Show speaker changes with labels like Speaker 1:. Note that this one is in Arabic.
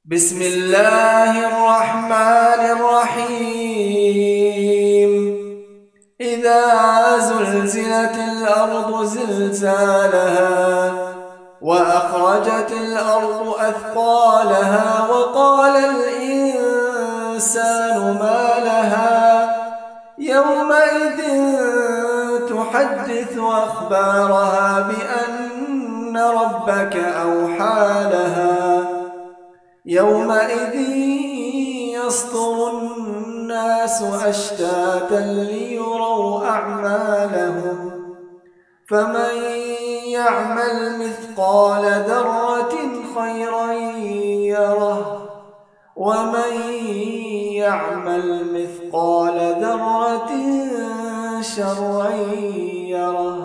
Speaker 1: بسم الله الرحمن الرحيم. إذا زلزلت الأرض زلزالها وأخرجت الأرض أثقالها وقال الإنسان ما لها يومئذ تحدث أخبارها بأن ربك أوحى لها يومئذ يصدر الناس أشتاتا ليروا أعمالهم فمن يعمل مثقال ذرة خيرا يره ومن يعمل مثقال ذرة شرا يره.